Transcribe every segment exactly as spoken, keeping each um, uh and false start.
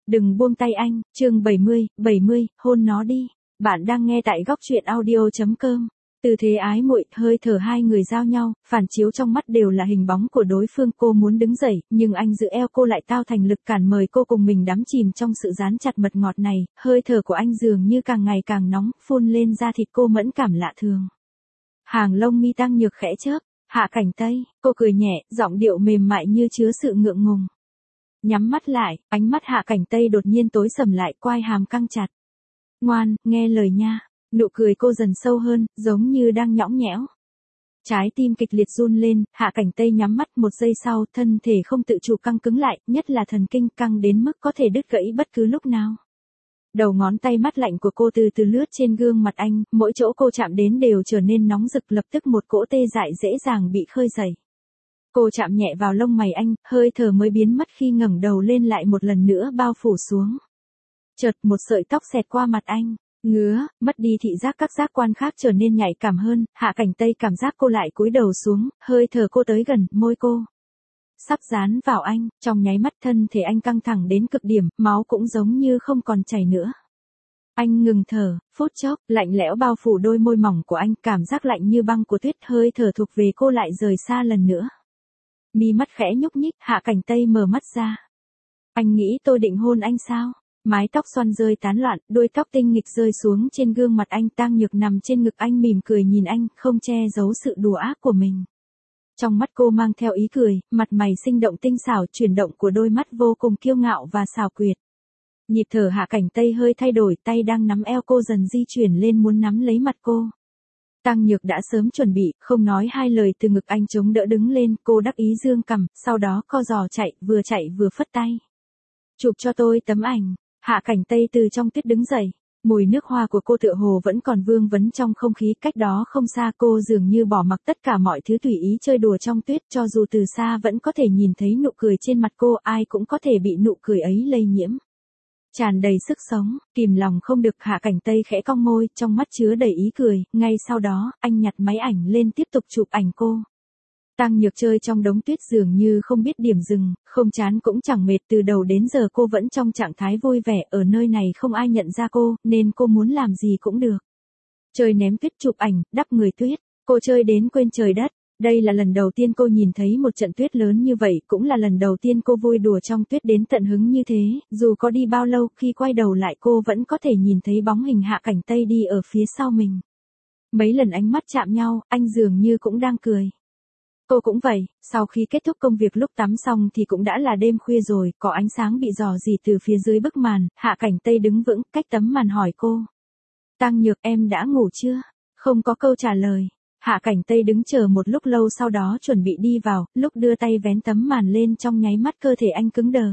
Đừng buông tay anh, chương bảy mươi, bảy mươi, hôn nó đi. Bạn đang nghe tại góc truyện audio chấm com. Tư thế ái muội, hơi thở hai người giao nhau, phản chiếu trong mắt đều là hình bóng của đối phương. Cô muốn đứng dậy, nhưng anh giữ eo cô lại tao thành lực cản mời cô cùng mình đắm chìm trong sự dán chặt mật ngọt này. Hơi thở của anh dường như càng ngày càng nóng, phun lên da thịt cô mẫn cảm lạ thường. Hàng lông mi Tăng Nhược khẽ chớp, Hạ Cảnh Tây, cô cười nhẹ, giọng điệu mềm mại như chứa sự ngượng ngùng. Nhắm mắt lại, ánh mắt Hạ Cảnh Tây đột nhiên tối sầm lại, quai hàm căng chặt. Ngoan, nghe lời nha. Nụ cười cô dần sâu hơn, giống như đang nhõng nhẽo. Trái tim kịch liệt run lên, Hạ Cảnh Tây nhắm mắt, một giây sau, thân thể không tự chủ căng cứng lại, nhất là thần kinh căng đến mức có thể đứt gãy bất cứ lúc nào. Đầu ngón tay mát lạnh của cô từ từ lướt trên gương mặt anh, mỗi chỗ cô chạm đến đều trở nên nóng rực, lập tức một cỗ tê dại dễ dàng bị khơi dậy. Cô chạm nhẹ vào lông mày anh, hơi thở mới biến mất khi ngẩng đầu lên lại một lần nữa bao phủ xuống. Chợt một sợi tóc xẹt qua mặt anh, ngứa, mất đi thị giác, các giác quan khác trở nên nhạy cảm hơn. Hạ Cảnh Tây cảm giác cô lại cúi đầu xuống, hơi thở cô tới gần, môi cô sắp dán vào anh, trong nháy mắt thân thể anh căng thẳng đến cực điểm, máu cũng giống như không còn chảy nữa. Anh ngừng thở, phút chốc, lạnh lẽo bao phủ đôi môi mỏng của anh, cảm giác lạnh như băng của tuyết, hơi thở thuộc về cô lại rời xa lần nữa. Mi mắt khẽ nhúc nhích, Hạ Cảnh Tây mở mắt ra. Anh nghĩ tôi định hôn anh sao? Mái tóc xoăn rơi tán loạn, đuôi tóc tinh nghịch rơi xuống trên gương mặt anh. Tang Nhược nằm trên ngực anh mỉm cười nhìn anh, không che giấu sự đùa ác của mình. Trong mắt cô mang theo ý cười, mặt mày sinh động tinh xảo, chuyển động của đôi mắt vô cùng kiêu ngạo và xảo quyệt. Nhịp thở Hạ Cảnh Tây hơi thay đổi, tay đang nắm eo cô dần di chuyển lên muốn nắm lấy mặt cô. Tang Nhược đã sớm chuẩn bị, không nói hai lời, từ ngực anh chống đỡ đứng lên, cô đắc ý dương cằm, sau đó co giò chạy, vừa chạy vừa phất tay. Chụp cho tôi tấm ảnh. Hạ Cảnh Tây từ trong tuyết đứng dậy. Mùi nước hoa của cô tựa hồ vẫn còn vương vấn trong không khí, cách đó không xa cô dường như bỏ mặc tất cả mọi thứ tùy ý chơi đùa trong tuyết, cho dù từ xa vẫn có thể nhìn thấy nụ cười trên mặt cô, ai cũng có thể bị nụ cười ấy lây nhiễm. Tràn đầy sức sống, kìm lòng không được, Hạ Cảnh Tây khẽ cong môi, trong mắt chứa đầy ý cười, ngay sau đó, anh nhặt máy ảnh lên tiếp tục chụp ảnh cô. Tang Nhược chơi trong đống tuyết dường như không biết điểm dừng, không chán cũng chẳng mệt, từ đầu đến giờ cô vẫn trong trạng thái vui vẻ, ở nơi này không ai nhận ra cô, nên cô muốn làm gì cũng được. Chơi ném tuyết, chụp ảnh, đắp người tuyết, cô chơi đến quên trời đất. Đây là lần đầu tiên cô nhìn thấy một trận tuyết lớn như vậy, cũng là lần đầu tiên cô vui đùa trong tuyết đến tận hứng như thế, dù có đi bao lâu, khi quay đầu lại cô vẫn có thể nhìn thấy bóng hình Hạ Cảnh Tây đi ở phía sau mình. Mấy lần ánh mắt chạm nhau, anh dường như cũng đang cười. Cô cũng vậy, sau khi kết thúc công việc lúc tắm xong thì cũng đã là đêm khuya rồi, có ánh sáng bị rò rỉ từ phía dưới bức màn. Hạ Cảnh Tây đứng vững, cách tấm màn hỏi cô. Tang Nhược, em đã ngủ chưa? Không có câu trả lời. Hạ Cảnh Tây đứng chờ một lúc lâu, sau đó chuẩn bị đi vào, lúc đưa tay vén tấm màn lên trong nháy mắt cơ thể anh cứng đờ.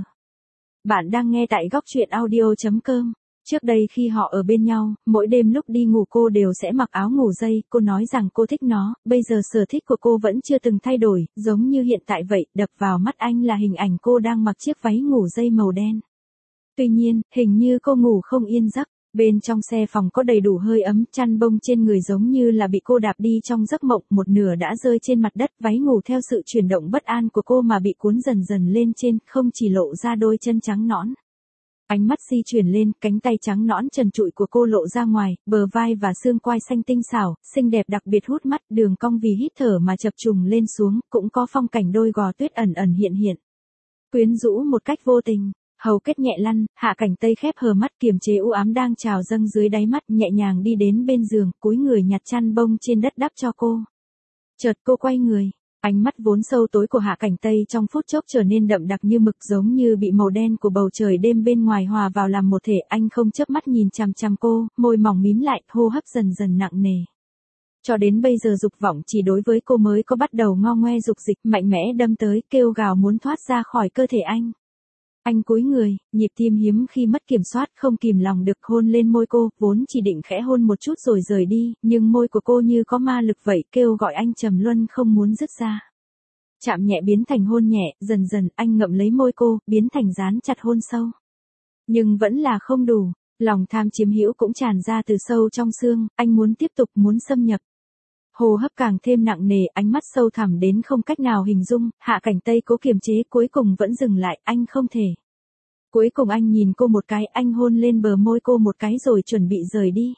Bạn đang nghe tại góc truyện audio chấm com. Trước đây khi họ ở bên nhau, mỗi đêm lúc đi ngủ cô đều sẽ mặc áo ngủ dây, cô nói rằng cô thích nó, bây giờ sở thích của cô vẫn chưa từng thay đổi, giống như hiện tại vậy, đập vào mắt anh là hình ảnh cô đang mặc chiếc váy ngủ dây màu đen. Tuy nhiên, hình như cô ngủ không yên giấc, bên trong xe phòng có đầy đủ hơi ấm, chăn bông trên người giống như là bị cô đạp đi trong giấc mộng, một nửa đã rơi trên mặt đất, váy ngủ theo sự chuyển động bất an của cô mà bị cuốn dần dần lên trên, không chỉ lộ ra đôi chân trắng nõn. Ánh mắt di chuyển lên, cánh tay trắng nõn trần trụi của cô lộ ra ngoài, bờ vai và xương quai xanh tinh xảo, xinh đẹp đặc biệt hút mắt, đường cong vì hít thở mà chập trùng lên xuống, cũng có phong cảnh đôi gò tuyết ẩn ẩn hiện hiện. Quyến rũ một cách vô tình, hầu kết nhẹ lăn, Hạ Cảnh Tây khép hờ mắt, kiềm chế u ám đang trào dâng dưới đáy mắt, nhẹ nhàng đi đến bên giường, cúi người nhặt chăn bông trên đất đắp cho cô. Chợt cô quay người. Ánh mắt vốn sâu tối của Hạ Cảnh Tây trong phút chốc trở nên đậm đặc như mực, giống như bị màu đen của bầu trời đêm bên ngoài hòa vào làm một thể. Anh không chớp mắt nhìn chằm chằm cô, môi mỏng mím lại, hô hấp dần dần nặng nề. Cho đến bây giờ dục vọng chỉ đối với cô mới có bắt đầu ngo ngoe dục dịch, mạnh mẽ đâm tới, kêu gào muốn thoát ra khỏi cơ thể anh. Anh cúi người, nhịp tim hiếm khi mất kiểm soát, không kìm lòng được hôn lên môi cô, vốn chỉ định khẽ hôn một chút rồi rời đi, nhưng môi của cô như có ma lực vậy, kêu gọi anh trầm luân không muốn dứt ra. Chạm nhẹ biến thành hôn nhẹ, dần dần anh ngậm lấy môi cô, biến thành dán chặt hôn sâu. Nhưng vẫn là không đủ, lòng tham chiếm hữu cũng tràn ra từ sâu trong xương, anh muốn tiếp tục, muốn xâm nhập. Hô hấp càng thêm nặng nề, ánh mắt sâu thẳm đến không cách nào hình dung, Hạ Cảnh Tây cố kiềm chế, cuối cùng vẫn dừng lại, anh không thể. Cuối cùng anh nhìn cô một cái, anh hôn lên bờ môi cô một cái rồi chuẩn bị rời đi.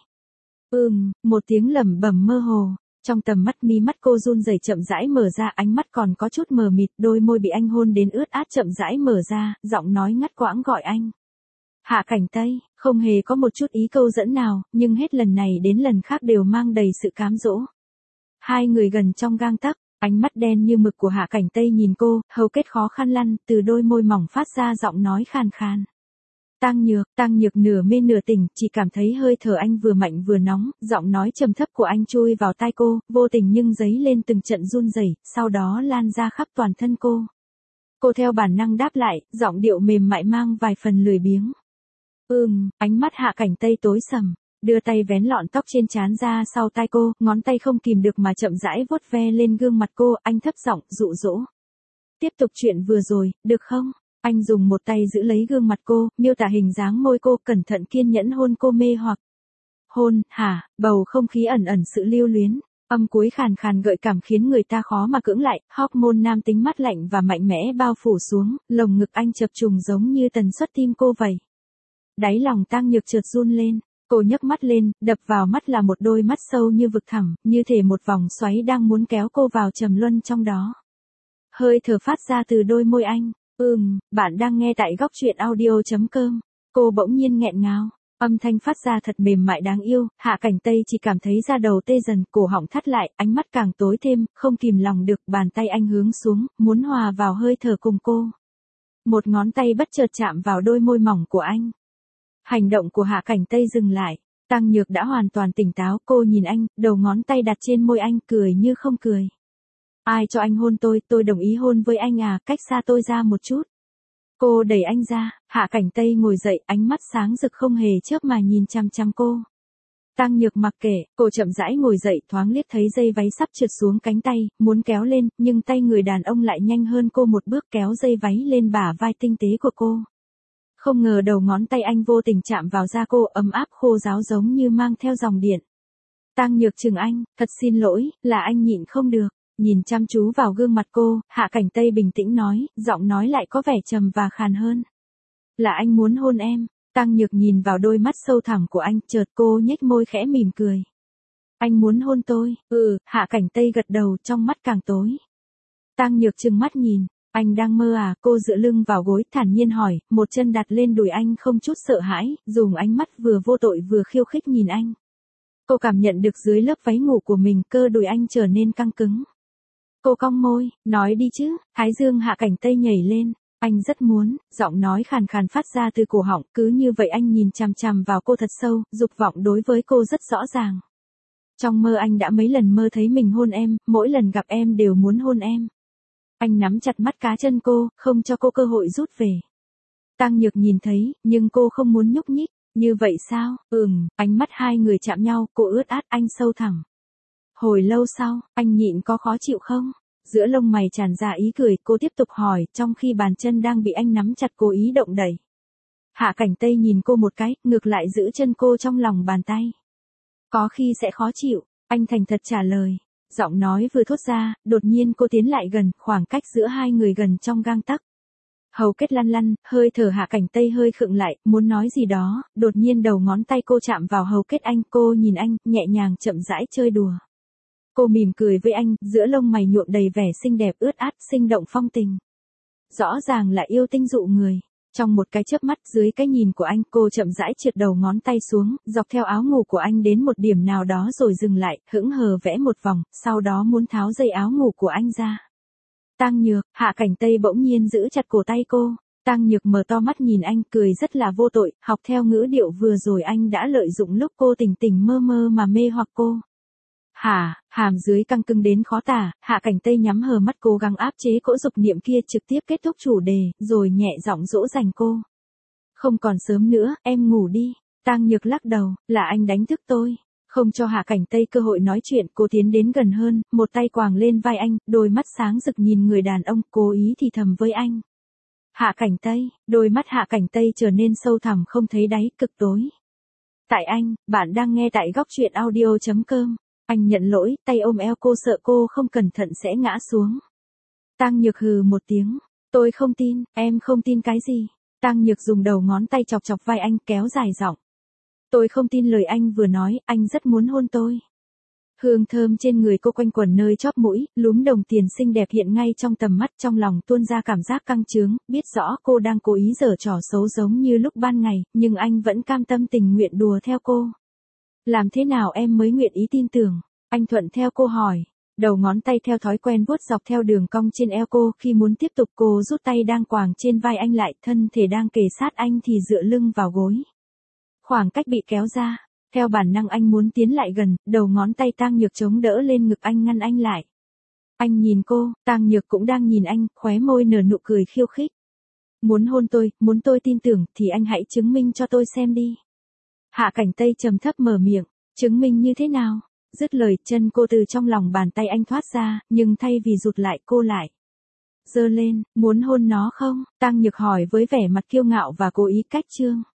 Ừm, một tiếng lẩm bẩm mơ hồ. Trong tầm mắt mí mắt cô run rẩy chậm rãi mở ra, ánh mắt còn có chút mờ mịt, đôi môi bị anh hôn đến ướt át chậm rãi mở ra, giọng nói ngắt quãng gọi anh. Hạ Cảnh Tây, không hề có một chút ý câu dẫn nào, nhưng hết lần này đến lần khác đều mang đầy sự cám dỗ. Hai người gần trong gang tấc, ánh mắt đen như mực của Hạ Cảnh Tây nhìn cô, hầu kết khó khăn lăn, từ đôi môi mỏng phát ra giọng nói khàn khàn. Tang Nhược, Tang Nhược nửa mê nửa tỉnh, chỉ cảm thấy hơi thở anh vừa mạnh vừa nóng, giọng nói trầm thấp của anh chui vào tai cô, vô tình nhưng dấy lên từng trận run rẩy, sau đó lan ra khắp toàn thân cô. Cô theo bản năng đáp lại, giọng điệu mềm mại mang vài phần lười biếng. Ừm, ánh mắt Hạ Cảnh Tây tối sầm, đưa tay vén lọn tóc trên trán ra sau tai cô, ngón tay không kìm được mà chậm rãi vuốt ve lên gương mặt cô, anh thấp giọng dụ dỗ. Tiếp tục chuyện vừa rồi, được không? Anh dùng một tay giữ lấy gương mặt cô, miêu tả hình dáng môi cô, cẩn thận kiên nhẫn hôn cô mê hoặc. Hôn, hả, bầu không khí ẩn ẩn sự lưu luyến, âm cuối khàn khàn gợi cảm khiến người ta khó mà cưỡng lại, hormone nam tính mát lạnh và mạnh mẽ bao phủ xuống, lồng ngực anh chập trùng giống như tần suất tim cô vậy. Đáy lòng Tang Nhược chợt run lên, cô nhấc mắt lên, đập vào mắt là một đôi mắt sâu như vực thẳm, như thể một vòng xoáy đang muốn kéo cô vào trầm luân trong đó. Hơi thở phát ra từ đôi môi anh. Ừm, bạn đang nghe tại góc truyện audio.com. Cô bỗng nhiên nghẹn ngào, âm thanh phát ra thật mềm mại đáng yêu, Hạ Cảnh Tây chỉ cảm thấy da đầu tê dần, cổ họng thắt lại, ánh mắt càng tối thêm, không kìm lòng được, bàn tay anh hướng xuống, muốn hòa vào hơi thở cùng cô. Một ngón tay bất chợt chạm vào đôi môi mỏng của anh. Hành động của Hạ Cảnh Tây dừng lại, Tang Nhược đã hoàn toàn tỉnh táo, cô nhìn anh, đầu ngón tay đặt trên môi anh, cười như không cười. Ai cho anh hôn tôi, tôi đồng ý hôn với anh à, cách xa tôi ra một chút. Cô đẩy anh ra, Hạ Cảnh Tây ngồi dậy, ánh mắt sáng rực không hề chớp mà nhìn chăm chăm cô. Tang Nhược mặc kệ, cô chậm rãi ngồi dậy, thoáng liếc thấy dây váy sắp trượt xuống cánh tay, muốn kéo lên, nhưng tay người đàn ông lại nhanh hơn cô một bước kéo dây váy lên bả vai tinh tế của cô. Không ngờ đầu ngón tay anh vô tình chạm vào da cô, ấm áp khô ráo giống như mang theo dòng điện. Tang Nhược chừng anh, thật xin lỗi, là anh nhịn không được. Nhìn chăm chú vào gương mặt cô, Hạ Cảnh Tây bình tĩnh nói, giọng nói lại có vẻ trầm và khàn hơn. Là anh muốn hôn em. Tang Nhược nhìn vào đôi mắt sâu thẳm của anh, chợt cô nhếch môi khẽ mỉm cười. Anh muốn hôn tôi? Ừ, Hạ Cảnh Tây gật đầu, trong mắt càng tối. Tang Nhược trừng mắt nhìn, anh đang mơ à? Cô dựa lưng vào gối, thản nhiên hỏi, một chân đặt lên đùi anh không chút sợ hãi, dùng ánh mắt vừa vô tội vừa khiêu khích nhìn anh. Cô cảm nhận được dưới lớp váy ngủ của mình, cơ đùi anh trở nên căng cứng. Cô cong môi, nói đi chứ, thái dương Hạ Cảnh Tây nhảy lên, anh rất muốn, giọng nói khàn khàn phát ra từ cổ họng, cứ như vậy anh nhìn chằm chằm vào cô thật sâu, dục vọng đối với cô rất rõ ràng. Trong mơ anh đã mấy lần mơ thấy mình hôn em, mỗi lần gặp em đều muốn hôn em. Anh nắm chặt mắt cá chân cô, không cho cô cơ hội rút về. Tang Nhược nhìn thấy, nhưng cô không muốn nhúc nhích, như vậy sao? Ừm, ánh mắt hai người chạm nhau, cô ướt át, anh sâu thẳm. Hồi lâu sau, anh nhịn có khó chịu không? Giữa lông mày tràn ra ý cười, cô tiếp tục hỏi, trong khi bàn chân đang bị anh nắm chặt cố ý động đẩy. Hạ Cảnh Tây nhìn cô một cái, ngược lại giữ chân cô trong lòng bàn tay. Có khi sẽ khó chịu, anh thành thật trả lời. Giọng nói vừa thốt ra, đột nhiên cô tiến lại gần, khoảng cách giữa hai người gần trong gang tấc. Hầu kết lăn lăn, hơi thở Hạ Cảnh Tây hơi khựng lại, muốn nói gì đó, đột nhiên đầu ngón tay cô chạm vào hầu kết anh, cô nhìn anh, nhẹ nhàng chậm rãi chơi đùa. Cô mỉm cười với anh, giữa lông mày nhuộm đầy vẻ xinh đẹp ướt át, sinh động phong tình. Rõ ràng là yêu tinh dụ người. Trong một cái chớp mắt dưới cái nhìn của anh, cô chậm rãi trượt đầu ngón tay xuống, dọc theo áo ngủ của anh đến một điểm nào đó rồi dừng lại, hững hờ vẽ một vòng, sau đó muốn tháo dây áo ngủ của anh ra. Tang Nhược, Hạ Cảnh Tây bỗng nhiên giữ chặt cổ tay cô. Tang Nhược mở to mắt nhìn anh, cười rất là vô tội, học theo ngữ điệu vừa rồi anh đã lợi dụng lúc cô tỉnh tỉnh mơ mơ mà mê hoặc cô. Hả, hàm dưới căng cứng đến khó tả, Hạ Cảnh Tây nhắm hờ mắt cố gắng áp chế cỗ dục niệm kia, trực tiếp kết thúc chủ đề, rồi nhẹ giọng dỗ dành cô. Không còn sớm nữa, em ngủ đi. Tang Nhược lắc đầu, là anh đánh thức tôi. Không cho Hạ Cảnh Tây cơ hội nói chuyện, cô tiến đến gần hơn, một tay quàng lên vai anh, đôi mắt sáng rực nhìn người đàn ông, cố ý thì thầm với anh. Hạ Cảnh Tây, đôi mắt Hạ Cảnh Tây trở nên sâu thẳm không thấy đáy, cực tối. Tại anh, bạn đang nghe tại góc truyện audio.com. Anh nhận lỗi, tay ôm eo cô, sợ cô không cẩn thận sẽ ngã xuống. Tang Nhược hừ một tiếng. Tôi không tin, em không tin cái gì? Tang Nhược dùng đầu ngón tay chọc chọc vai anh kéo dài giọng. Tôi không tin lời anh vừa nói, anh rất muốn hôn tôi. Hương thơm trên người cô quanh quẩn nơi chóp mũi, lúm đồng tiền xinh đẹp hiện ngay trong tầm mắt, trong lòng tuôn ra cảm giác căng trướng, biết rõ cô đang cố ý giở trò xấu giống như lúc ban ngày, nhưng anh vẫn cam tâm tình nguyện đùa theo cô. Làm thế nào em mới nguyện ý tin tưởng? Anh thuận theo cô hỏi. Đầu ngón tay theo thói quen vuốt dọc theo đường cong trên eo cô, khi muốn tiếp tục cô rút tay đang quàng trên vai anh lại, thân thể đang kề sát anh thì dựa lưng vào gối. Khoảng cách bị kéo ra, theo bản năng anh muốn tiến lại gần, đầu ngón tay Tang Nhược chống đỡ lên ngực anh ngăn anh lại. Anh nhìn cô, Tang Nhược cũng đang nhìn anh, khóe môi nở nụ cười khiêu khích. Muốn hôn tôi, muốn tôi tin tưởng, thì anh hãy chứng minh cho tôi xem đi. Hạ Cảnh Tây trầm thấp mở miệng, chứng minh như thế nào? Dứt lời, chân cô từ trong lòng bàn tay anh thoát ra, nhưng thay vì rụt lại cô lại giơ lên, muốn hôn nó không? Tang Nhược hỏi với vẻ mặt kiêu ngạo và cố ý cách chương.